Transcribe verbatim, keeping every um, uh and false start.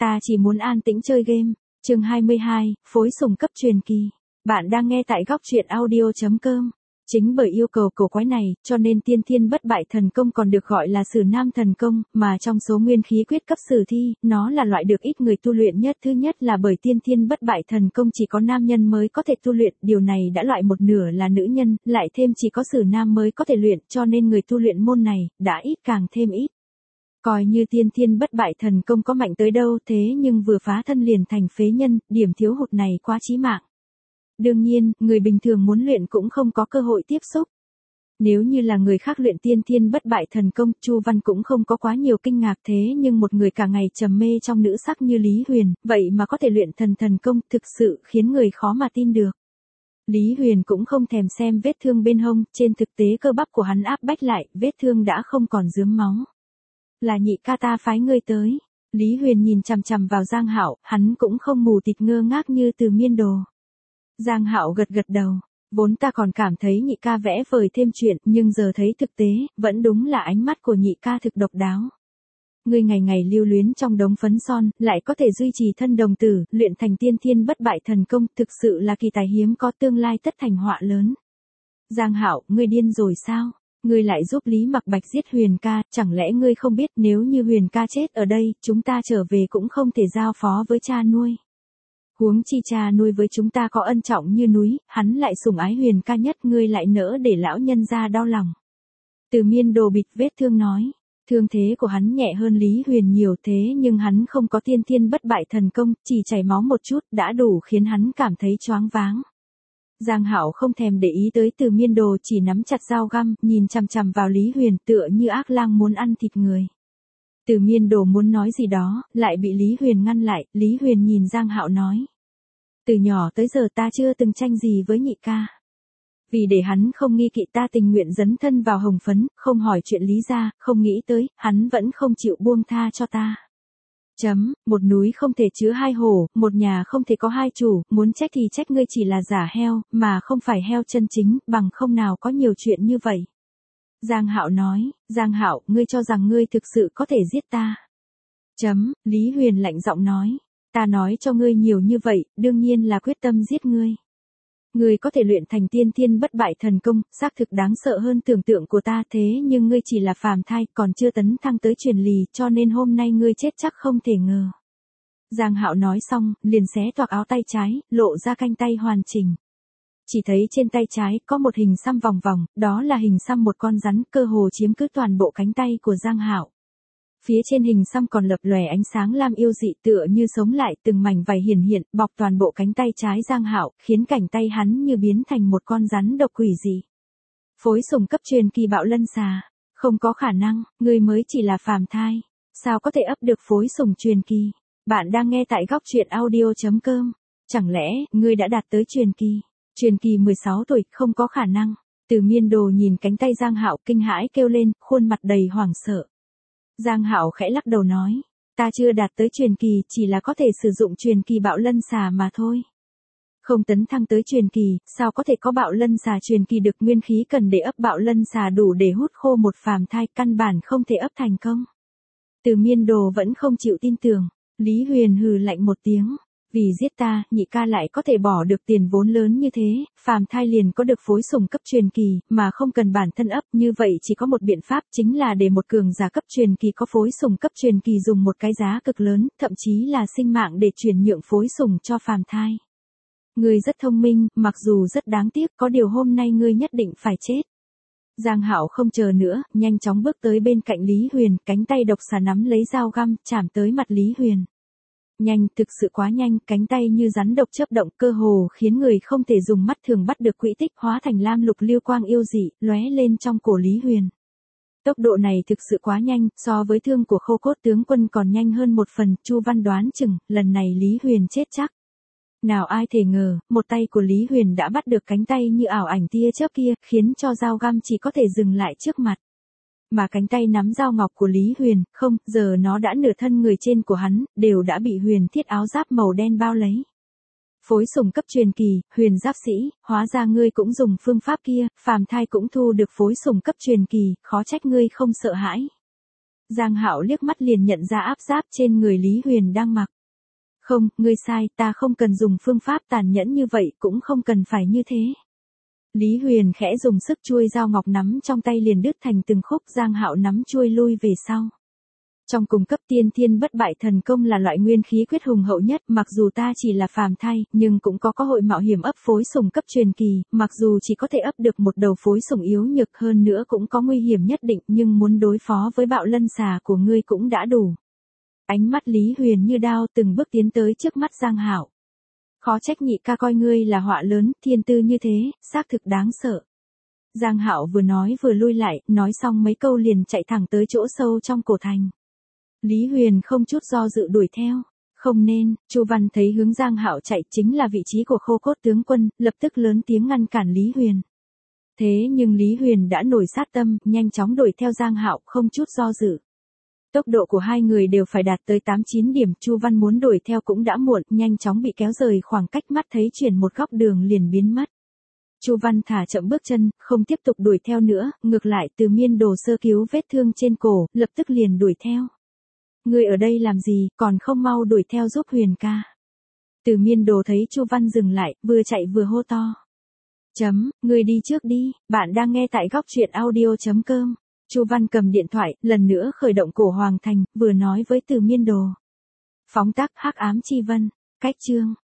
ta chỉ muốn an tĩnh chơi game. Chương hai mươi hai, phối sùng cấp truyền kỳ. Bạn đang nghe tại góc truyện audio chấm com. Chính bởi yêu cầu cổ quái này, cho nên tiên thiên bất bại thần công còn được gọi là Sử Nam thần công, mà trong số nguyên khí quyết cấp sử thi, nó là loại được ít người tu luyện nhất. Thứ nhất là bởi tiên thiên bất bại thần công chỉ có nam nhân mới có thể tu luyện, điều này đã loại một nửa là nữ nhân, lại thêm chỉ có Sử Nam mới có thể luyện, cho nên người tu luyện môn này, đã ít càng thêm ít. Coi như tiên thiên bất bại thần công có mạnh tới đâu thế nhưng vừa phá thân liền thành phế nhân, điểm thiếu hụt này quá chí mạng. Đương nhiên, người bình thường muốn luyện cũng không có cơ hội tiếp xúc. Nếu như là người khác luyện tiên thiên bất bại thần công, Chu Văn cũng không có quá nhiều kinh ngạc thế nhưng một người cả ngày trầm mê trong nữ sắc như Lý Huyền, vậy mà có thể luyện thần thần công thực sự khiến người khó mà tin được. Lý Huyền cũng không thèm xem vết thương bên hông, trên thực tế cơ bắp của hắn áp bách lại, vết thương đã không còn rướm máu. Là nhị ca ta phái ngươi tới. Lý Huyền nhìn chằm chằm vào Giang Hạo, hắn cũng không mù tịt ngơ ngác như Từ Miên Đồ. Giang Hạo gật gật đầu, vốn ta còn cảm thấy nhị ca vẽ vời thêm chuyện, nhưng giờ thấy thực tế, vẫn đúng là ánh mắt của nhị ca thực độc đáo. Ngươi ngày ngày lưu luyến trong đống phấn son, lại có thể duy trì thân đồng tử, luyện thành tiên thiên bất bại thần công, thực sự là kỳ tài hiếm có, tương lai tất thành họa lớn. Giang Hạo, ngươi điên rồi sao? Ngươi lại giúp Lý Mặc Bạch giết Huyền ca, chẳng lẽ ngươi không biết nếu như Huyền ca chết ở đây, chúng ta trở về cũng không thể giao phó với cha nuôi. Huống chi cha nuôi với chúng ta có ân trọng như núi, hắn lại sủng ái Huyền ca nhất, ngươi lại nỡ để lão nhân gia đau lòng. Từ Miên Đồ bịt vết thương nói, thương thế của hắn nhẹ hơn Lý Huyền nhiều thế nhưng hắn không có tiên thiên bất bại thần công, chỉ chảy máu một chút đã đủ khiến hắn cảm thấy choáng váng. Giang Hạo không thèm để ý tới Từ Miên Đồ, chỉ nắm chặt dao găm, nhìn chằm chằm vào Lý Huyền tựa như ác lang muốn ăn thịt người. Từ Miên Đồ muốn nói gì đó, lại bị Lý Huyền ngăn lại, Lý Huyền nhìn Giang Hạo nói. Từ nhỏ tới giờ ta chưa từng tranh gì với nhị ca. Vì để hắn không nghi kỵ ta tình nguyện dấn thân vào hồng phấn, không hỏi chuyện Lý gia, không nghĩ tới, hắn vẫn không chịu buông tha cho ta. Chấm, một núi không thể chứa hai hổ, một nhà không thể có hai chủ, muốn trách thì trách ngươi chỉ là giả heo, mà không phải heo chân chính, bằng không nào có nhiều chuyện như vậy. Giang Hạo nói, Giang Hạo, ngươi cho rằng ngươi thực sự có thể giết ta. Chấm, Lý Huyền lạnh giọng nói, ta nói cho ngươi nhiều như vậy, đương nhiên là quyết tâm giết ngươi. Ngươi có thể luyện thành tiên thiên bất bại thần công, xác thực đáng sợ hơn tưởng tượng của ta thế nhưng ngươi chỉ là phàm thai, còn chưa tấn thăng tới truyền lì, cho nên hôm nay ngươi chết chắc không thể ngờ. Giang Hạo nói xong, liền xé toạc áo tay trái, lộ ra cánh tay hoàn chỉnh. Chỉ thấy trên tay trái có một hình xăm vòng vòng, đó là hình xăm một con rắn, cơ hồ chiếm cứ toàn bộ cánh tay của Giang Hạo. Phía trên hình xăm còn lập lòe ánh sáng lam yêu dị tựa như sống lại, từng mảnh vảy hiển hiện, bọc toàn bộ cánh tay trái Giang Hạo, khiến cảnh tay hắn như biến thành một con rắn độc quỷ dị. Phối sùng cấp truyền kỳ Bạo Lân Xà, không có khả năng, ngươi mới chỉ là phàm thai, sao có thể ấp được phối sùng truyền kỳ? Bạn đang nghe tại góc truyện audio chấm com. Chẳng lẽ ngươi đã đạt tới truyền kỳ? Truyền kỳ mười sáu tuổi, không có khả năng. Từ Miên Đồ nhìn cánh tay Giang Hạo kinh hãi kêu lên, khuôn mặt đầy hoảng sợ. Giang Hạo khẽ lắc đầu nói, ta chưa đạt tới truyền kỳ, chỉ là có thể sử dụng truyền kỳ Bạo Lân Xà mà thôi. Không tấn thăng tới truyền kỳ, sao có thể có Bạo Lân Xà truyền kỳ được, nguyên khí cần để ấp Bạo Lân Xà đủ để hút khô một phàm thai, căn bản không thể ấp thành công. Từ Miên Đồ vẫn không chịu tin tưởng, Lý Huyền hừ lạnh một tiếng. Vì giết ta, nhị ca lại có thể bỏ được tiền vốn lớn như thế, phàm thai liền có được phối sùng cấp truyền kỳ, mà không cần bản thân ấp, như vậy chỉ có một biện pháp, chính là để một cường giả cấp truyền kỳ có phối sùng cấp truyền kỳ dùng một cái giá cực lớn, thậm chí là sinh mạng để chuyển nhượng phối sùng cho phàm thai. Ngươi rất thông minh, mặc dù rất đáng tiếc, có điều hôm nay ngươi nhất định phải chết. Giang Hạo không chờ nữa, nhanh chóng bước tới bên cạnh Lý Huyền, cánh tay độc xà nắm lấy dao găm, chạm tới mặt Lý Huyền. Nhanh, thực sự quá nhanh, cánh tay như rắn độc chớp động, cơ hồ khiến người không thể dùng mắt thường bắt được quỹ tích, hóa thành lam lục lưu quang yêu dị, lóe lên trong cổ Lý Huyền. Tốc độ này thực sự quá nhanh, so với thương của Khô Cốt tướng quân còn nhanh hơn một phần, Chu Văn đoán chừng, lần này Lý Huyền chết chắc. Nào ai thể ngờ, một tay của Lý Huyền đã bắt được cánh tay như ảo ảnh tia chớp kia, khiến cho dao găm chỉ có thể dừng lại trước mặt. Mà cánh tay nắm dao ngọc của Lý Huyền, không, giờ nó đã nửa thân người trên của hắn, đều đã bị huyền thiết áo giáp màu đen bao lấy. Phối sùng cấp truyền kỳ, Huyền giáp sĩ, hóa ra ngươi cũng dùng phương pháp kia, phàm thai cũng thu được phối sùng cấp truyền kỳ, khó trách ngươi không sợ hãi. Giang Hạo liếc mắt liền nhận ra áp giáp trên người Lý Huyền đang mặc. Không, ngươi sai, ta không cần dùng phương pháp tàn nhẫn như vậy, cũng không cần phải như thế. Lý Huyền khẽ dùng sức chuôi dao ngọc nắm trong tay liền đứt thành từng khúc. Giang Hạo nắm chuôi lui về sau. Trong cùng cấp tiên thiên bất bại thần công là loại nguyên khí quyết hùng hậu nhất, mặc dù ta chỉ là phàm thai, nhưng cũng có cơ hội mạo hiểm ấp phối sùng cấp truyền kỳ, mặc dù chỉ có thể ấp được một đầu phối sùng yếu nhược hơn nữa cũng có nguy hiểm nhất định, nhưng muốn đối phó với bạo lân xà của ngươi cũng đã đủ. Ánh mắt Lý Huyền như đao từng bước tiến tới trước mắt Giang Hạo. Khó trách nhị ca coi ngươi là họa lớn, thiên tư như thế, xác thực đáng sợ. Giang Hạo vừa nói vừa lui lại, nói xong mấy câu liền chạy thẳng tới chỗ sâu trong cổ thành. Lý Huyền không chút do dự đuổi theo. Không nên, Chu Văn thấy hướng Giang Hạo chạy chính là vị trí của Khô Cốt tướng quân, lập tức lớn tiếng ngăn cản Lý Huyền. Thế nhưng Lý Huyền đã nổi sát tâm, nhanh chóng đuổi theo Giang Hạo, không chút do dự. Tốc độ của hai người đều phải đạt tới tám chín điểm, Chu Văn muốn đuổi theo cũng đã muộn, nhanh chóng bị kéo rời khoảng cách, mắt thấy chuyển một góc đường liền biến mất. Chu Văn thả chậm bước chân, không tiếp tục đuổi theo nữa, ngược lại Từ Miên Đồ sơ cứu vết thương trên cổ, lập tức liền đuổi theo. Ngươi ở đây làm gì, còn không mau đuổi theo giúp Huyền ca. Từ Miên Đồ thấy Chu Văn dừng lại, vừa chạy vừa hô to. Chấm, ngươi đi trước đi, bạn đang nghe tại góc truyện audio chấm com. Chu Văn cầm điện thoại, lần nữa khởi động Cổ Hoàng Thành, vừa nói với Từ Miên Đồ. Phóng tác Hắc Ám Chi Vân, cách chương.